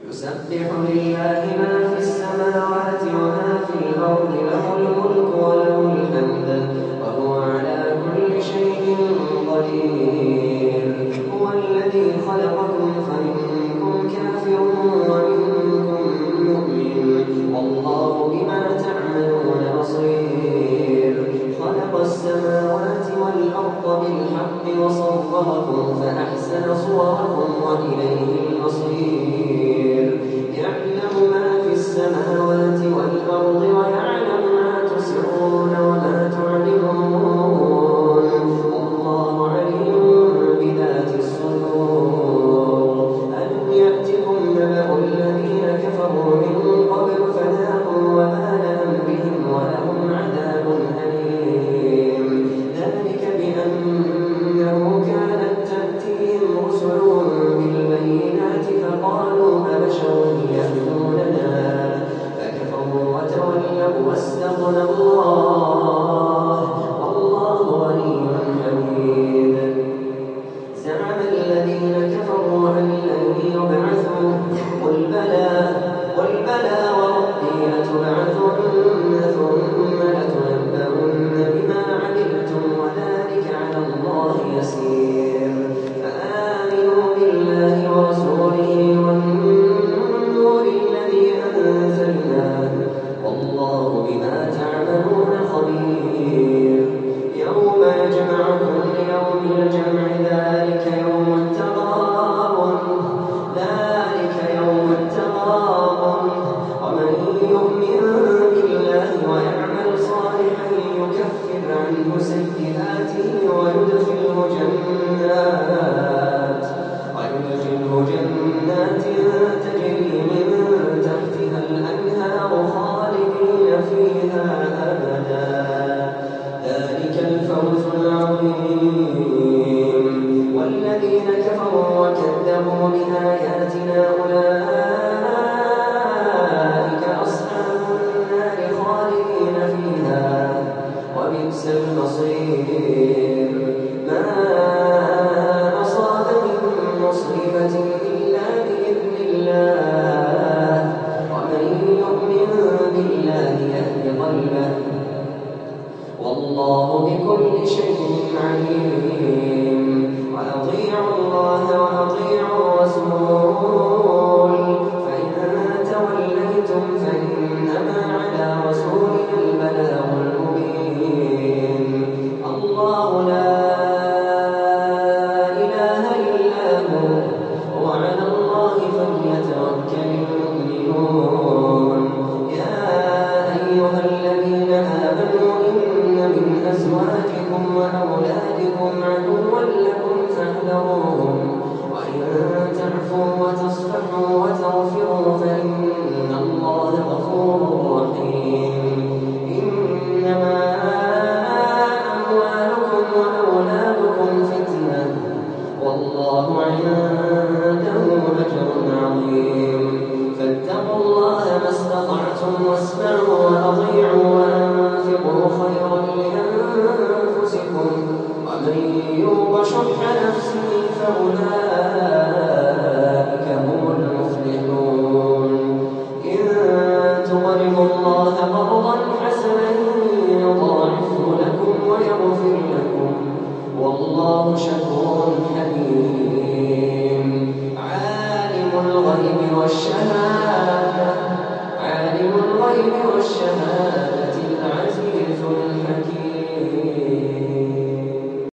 يسبح لله ما في السماوات وما في الأرض له الملك وله الحمد وهو على كل شيء قدير هو الذي خلقكم فمنكم كافر ومنكم مؤمن والله بما تعملون بصير خلق السماوات والأرض بالحق وصوركم فأحسن صوركم وإليه المصير يعلم ما في السماوات والأرض ويعلم ما تسرون وما تعلنون والله عليم بذات الصدور ألم يأتكم نبأ الذين كفروا من قبل فذاقوا وبال أمرهم ولهم عذاب أليم ذلك بأنه كانت تأتيهم رسلهم بالبينات فقالوا أبشر يهدوننا فكفروا وتولوا واستغنى الله والله غني حميد زعم الذين كفروا أن لن يبعثوا قل بلى وربي لتبعثن ثم لتنبؤن بما عملتم وذلك على الله يسير فآمنوا بالله ورسوله والنور الذي أنزلناه والله بما تعملون خبير يوم يجمعكم ليوم الجمع ذلك يوم التغابن ومن يؤمن بالله ويعمل صالحا يكفر عنه سيئاته ويدخله جنات تجري من تحتها الأنهار خالدين فيها أبدا ذلك الفوز العظيم والذين كفروا وكذبوا بآياتنا أولئك أصحاب النار خالدين فيها وبئس المصير ما أصاب من مصيبة إلا بإذن الله ومن يؤمن بالله يهد قلبه والله بكل شيء عليم وأطيعوا الله وأطيعوا الرسول فإن توليتم فإنما على رسولنا البلاغ المبين الله لا إله إلا هو وعلى الله فليتوكل المؤمنون يا أيها الذين آمنوا إن من أزواجكم وأولادكم عدوا لكم فاحذروهم وإن تعفوا وتصفحوا وتغفروا فإن الله غفور رحيم إنما أموالكم وأولادكم فتنة والله عنده أجر عظيم فاتقوا الله ما استطعتم واسمعوا وأطيعوا وأنفقوا خيرا لأنفسكم ومن يوق شح نفسه فأولئك هم المفلحون إن تقرضوا الله قرضا حسنا يضاعفه لكم ويغفر لكم والله شكور حليم عالم الغيب والشهادة